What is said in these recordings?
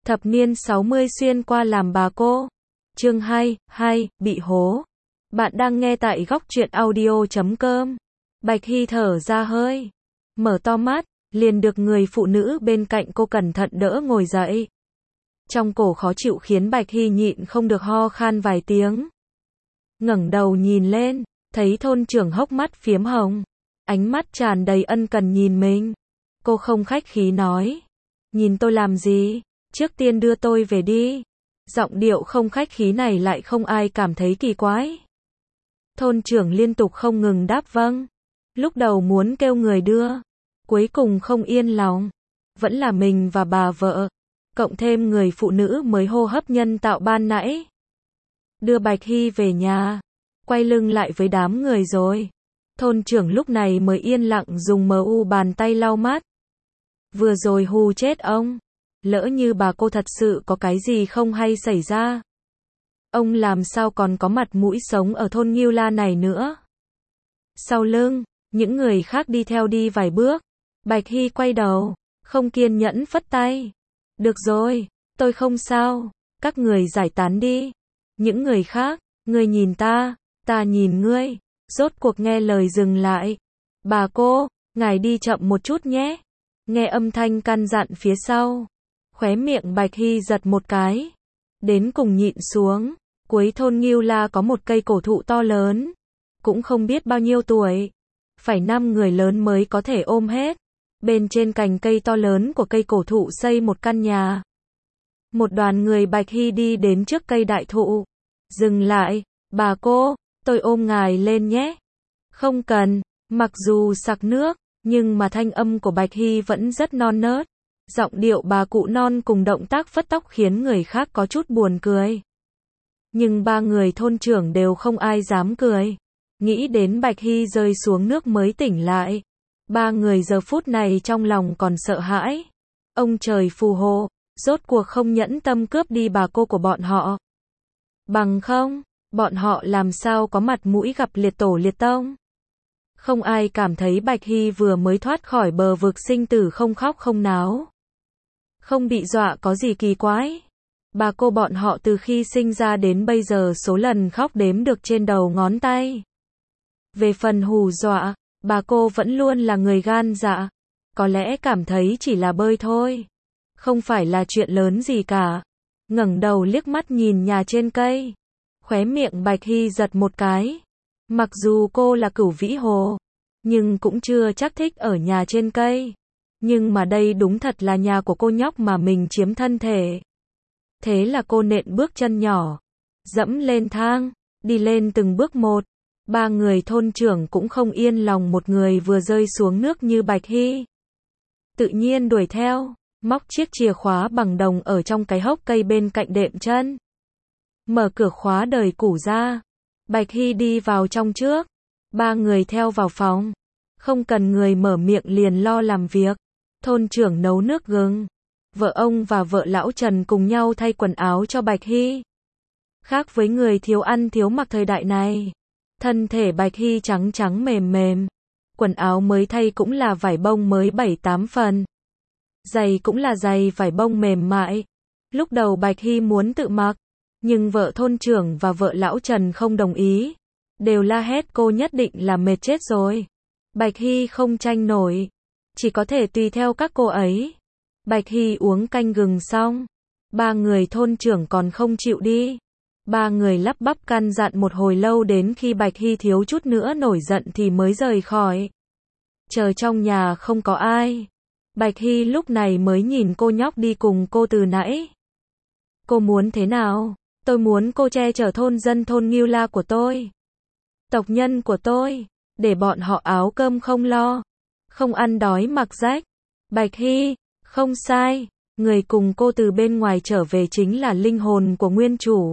Thập niên 60 xuyên qua làm bà cô. Chương 2, bị hố. Bạn đang nghe tại góc truyện audio.com. Bạch Hy thở ra hơi, mở to mắt, liền được người phụ nữ bên cạnh cô cẩn thận đỡ ngồi dậy. Trong cổ khó chịu khiến Bạch Hy nhịn không được ho khan vài tiếng. Ngẩng đầu nhìn lên, thấy thôn trưởng hốc mắt phiếm hồng, ánh mắt tràn đầy ân cần nhìn mình. Cô không khách khí nói, nhìn tôi làm gì, trước tiên đưa tôi về đi. Giọng điệu không khách khí này lại không ai cảm thấy kỳ quái. Thôn trưởng liên tục không ngừng đáp vâng. Lúc đầu muốn kêu người đưa, cuối cùng không yên lòng, vẫn là mình và bà vợ, cộng thêm người phụ nữ mới hô hấp nhân tạo ban nãy. Đưa Bạch Hy về nhà, quay lưng lại với đám người rồi. Thôn trưởng lúc này mới yên lặng dùng bàn tay lau mắt. Vừa rồi hù chết ông, lỡ như bà cô thật sự có cái gì không hay xảy ra, ông làm sao còn có mặt mũi sống ở thôn Ngưu La này nữa. Sau lưng, những người khác đi theo đi vài bước. Bạch Hy quay đầu, không kiên nhẫn phất tay. Được rồi, tôi không sao, các người giải tán đi. Những người khác, ngươi nhìn ta nhìn ngươi, rốt cuộc nghe lời dừng lại. Bà cô, ngài đi chậm một chút nhé. Nghe âm thanh căn dặn phía sau, khóe miệng Bạch Hy giật một cái, đến cùng nhịn xuống. Cuối thôn Ngưu La có một cây cổ thụ to lớn, cũng không biết bao nhiêu tuổi, phải 5 người lớn mới có thể ôm hết. Bên trên cành cây to lớn của cây cổ thụ xây một căn nhà. Một đoàn người Bạch Hy đi đến trước cây đại thụ, dừng lại. Bà cô, tôi ôm ngài lên nhé. Không cần. Mặc dù sặc nước, nhưng mà thanh âm của Bạch Hy vẫn rất non nớt. Giọng điệu bà cụ non cùng động tác phất tóc khiến người khác có chút buồn cười. Nhưng ba người thôn trưởng đều không ai dám cười. Nghĩ đến Bạch Hy rơi xuống nước mới tỉnh lại. Ba người giờ phút này trong lòng còn sợ hãi. Ông trời phù hộ, rốt cuộc không nhẫn tâm cướp đi bà cô của bọn họ. Bằng không, bọn họ làm sao có mặt mũi gặp liệt tổ liệt tông. Không ai cảm thấy Bạch Hy vừa mới thoát khỏi bờ vực sinh tử không khóc không náo, không bị dọa có gì kỳ quái. Bà cô bọn họ từ khi sinh ra đến bây giờ số lần khóc đếm được trên đầu ngón tay. Về phần hù dọa, bà cô vẫn luôn là người gan dạ. Có lẽ cảm thấy chỉ là bơi thôi, không phải là chuyện lớn gì cả. Ngẩng đầu liếc mắt nhìn nhà trên cây, khóe miệng Bạch Hy giật một cái. Mặc dù cô là Cửu Vĩ Hồ, nhưng cũng chưa chắc thích ở nhà trên cây. Nhưng mà đây đúng thật là nhà của cô nhóc mà mình chiếm thân thể. Thế là cô nện bước chân nhỏ, dẫm lên thang, đi lên từng bước một. Ba người thôn trưởng cũng không yên lòng một người vừa rơi xuống nước như Bạch Hy. Tự nhiên đuổi theo, móc chiếc chìa khóa bằng đồng ở trong cái hốc cây bên cạnh đệm chân. Mở cửa khóa đời cũ ra. Bạch Hy đi vào trong trước. Ba người theo vào phòng. Không cần người mở miệng liền lo làm việc. Thôn trưởng nấu nước gừng. Vợ ông và vợ lão Trần cùng nhau thay quần áo cho Bạch Hy. Khác với người thiếu ăn thiếu mặc thời đại này, thân thể Bạch Hy trắng trắng mềm mềm. Quần áo mới thay cũng là vải bông mới 7-8 phần. Giày cũng là giày vải bông mềm mại. Lúc đầu Bạch Hy muốn tự mặc, nhưng vợ thôn trưởng và vợ lão Trần không đồng ý. Đều la hét cô nhất định là mệt chết rồi. Bạch Hy không tranh nổi, chỉ có thể tùy theo các cô ấy. Bạch Hy uống canh gừng xong, ba người thôn trưởng còn không chịu đi. Ba người lắp bắp căn dặn một hồi lâu đến khi Bạch Hy thiếu chút nữa nổi giận thì mới rời khỏi. Chờ trong nhà không có ai, Bạch Hy lúc này mới nhìn cô nhóc đi cùng cô từ nãy. Cô muốn thế nào? Tôi muốn cô che chở thôn dân thôn Ngưu La của tôi, tộc nhân của tôi, để bọn họ áo cơm không lo, không ăn đói mặc rách. Bạch Hy, không sai, người cùng cô từ bên ngoài trở về chính là linh hồn của nguyên chủ.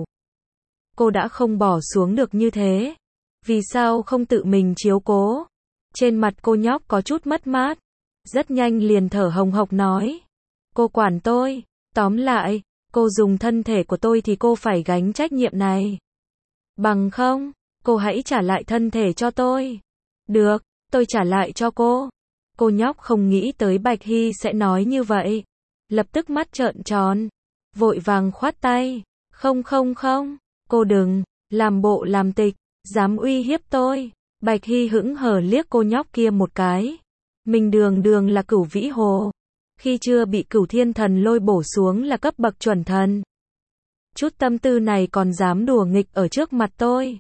Cô đã không bỏ xuống được như thế, vì sao không tự mình chiếu cố? Trên mặt cô nhóc có chút mất mát, rất nhanh liền thở hồng hộc nói. Cô quản tôi, tóm lại, cô dùng thân thể của tôi thì cô phải gánh trách nhiệm này. Bằng không, cô hãy trả lại thân thể cho tôi. Được, tôi trả lại cho cô. Cô nhóc không nghĩ tới Bạch Hy sẽ nói như vậy. Lập tức mắt trợn tròn. vội vàng khoát tay. Không không không, cô đừng, làm bộ làm tịch, dám uy hiếp tôi. Bạch Hy hững hờ liếc cô nhóc kia một cái. Mình đường đường là Cửu Vĩ Hồ. Khi chưa bị Cửu Thiên Thần lôi bổ xuống là cấp bậc chuẩn thần. Chút tâm tư này còn dám đùa nghịch ở trước mặt tôi.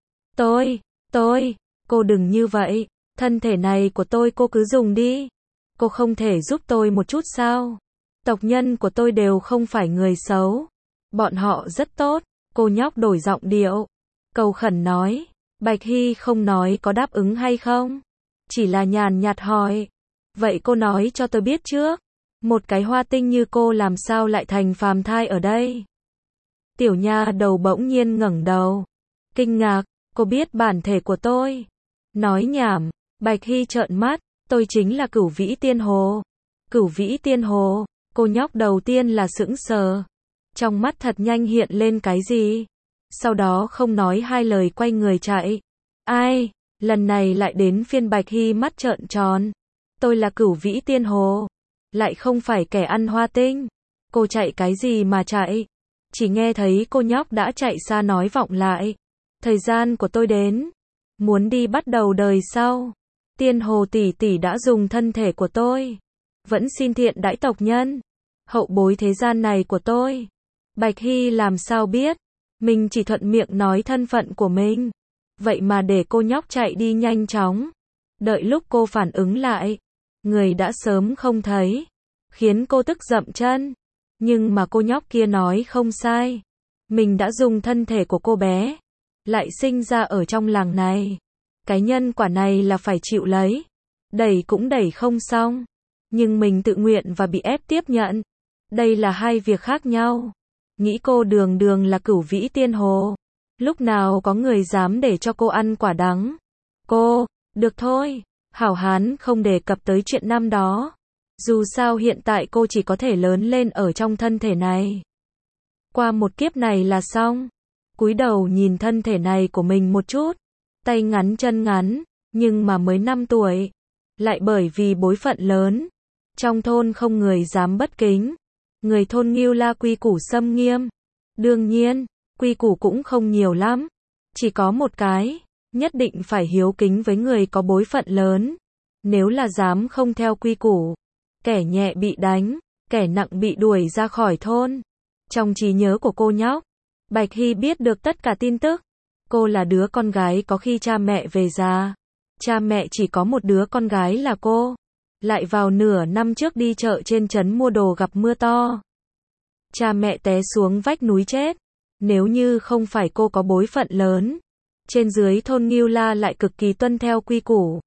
Cô đừng như vậy. Thân thể này của tôi cô cứ dùng đi. Cô không thể giúp tôi một chút sao? Tộc nhân của tôi đều không phải người xấu. Bọn họ rất tốt. Cô nhóc đổi giọng điệu. Cầu khẩn nói. Bạch Hy không nói có đáp ứng hay không. Chỉ là nhàn nhạt hỏi. Vậy cô nói cho tôi biết trước. Một cái hoa tinh như cô làm sao lại thành phàm thai ở đây? Tiểu nha đầu bỗng nhiên ngẩng đầu. Kinh ngạc, cô biết bản thể của tôi. Nói nhảm, Bạch Hy trợn mắt, tôi chính là Cửu Vĩ Tiên Hồ. Cửu Vĩ Tiên Hồ, cô nhóc đầu tiên là sững sờ. Trong mắt thật nhanh hiện lên cái gì? Sau đó không nói hai lời quay người chạy. Ai? Lần này lại đến phiên Bạch Hy mắt trợn tròn. Tôi là Cửu Vĩ Tiên Hồ. Lại không phải kẻ ăn hoa tinh. Cô chạy cái gì mà chạy? Chỉ nghe thấy cô nhóc đã chạy xa nói vọng lại. Thời gian của tôi đến. Muốn đi bắt đầu đời sau. Tiên Hồ tỷ tỷ đã dùng thân thể của tôi. Vẫn xin thiện đãi tộc nhân. Hậu bối thế gian này của tôi. Bạch Hy làm sao biết. Mình chỉ thuận miệng nói thân phận của mình. Vậy mà để cô nhóc chạy đi nhanh chóng. Đợi lúc cô phản ứng lại. Người đã sớm không thấy. Khiến cô tức dậm chân. Nhưng mà cô nhóc kia nói không sai. Mình đã dùng thân thể của cô bé. Lại sinh ra ở trong làng này. Cái nhân quả này là phải chịu lấy. Đẩy cũng đẩy không xong. Nhưng mình tự nguyện và bị ép tiếp nhận. Đây là hai việc khác nhau. Nghĩ cô đường đường là Cửu Vĩ Tiên Hồ. Lúc nào có người dám để cho cô ăn quả đắng. Cô, được thôi. Hảo hán không đề cập tới chuyện năm đó. Dù sao hiện tại cô chỉ có thể lớn lên ở trong thân thể này. Qua một kiếp này là xong. Cúi đầu nhìn thân thể này của mình một chút. Tay ngắn chân ngắn, nhưng mà mới 5 tuổi. Lại bởi vì bối phận lớn. Trong thôn không người dám bất kính. Người thôn Ngưu La quy củ xâm nghiêm. Đương nhiên, quy củ cũng không nhiều lắm. Chỉ có một cái, nhất định phải hiếu kính với người có bối phận lớn. Nếu là dám không theo quy củ, kẻ nhẹ bị đánh, kẻ nặng bị đuổi ra khỏi thôn. Trong trí nhớ của cô nhóc, Bạch Hy biết được tất cả tin tức. Cô là đứa con gái có khi cha mẹ về già. Cha mẹ chỉ có một đứa con gái là cô. Lại vào nửa năm trước đi chợ trên trấn mua đồ gặp mưa to. Cha mẹ té xuống vách núi chết. Nếu như không phải cô có bối phận lớn, trên dưới thôn Ngưu La lại cực kỳ tuân theo quy củ.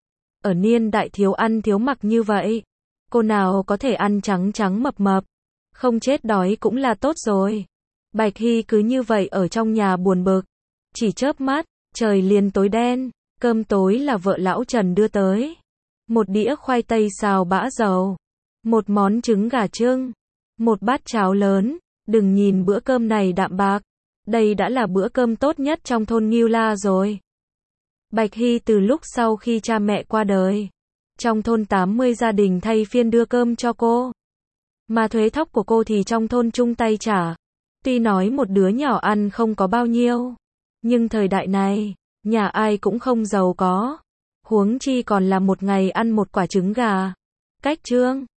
Ở niên đại thiếu ăn thiếu mặc như vậy, cô nào có thể ăn trắng trắng mập mập, không chết đói cũng là tốt rồi. Bạch Hy cứ như vậy ở trong nhà buồn bực, chỉ chớp mắt, trời liền tối đen, cơm tối là vợ lão Trần đưa tới. Một đĩa khoai tây xào bã dầu, một món trứng gà trưng, một bát cháo lớn, đừng nhìn bữa cơm này đạm bạc, đây đã là bữa cơm tốt nhất trong thôn Ngưu La rồi. Bạch Hy từ lúc sau khi cha mẹ qua đời, trong thôn 80 gia đình thay phiên đưa cơm cho cô. Mà thuế thóc của cô thì trong thôn chung tay trả. Tuy nói một đứa nhỏ ăn không có bao nhiêu, nhưng thời đại này, nhà ai cũng không giàu có. Huống chi còn là một ngày ăn một quả trứng gà. Cách chương